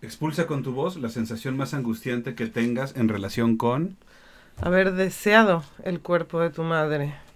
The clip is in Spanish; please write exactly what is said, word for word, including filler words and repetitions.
Expulsa con tu voz la sensación más angustiante que tengas en relación con... Haber deseado el cuerpo de tu madre.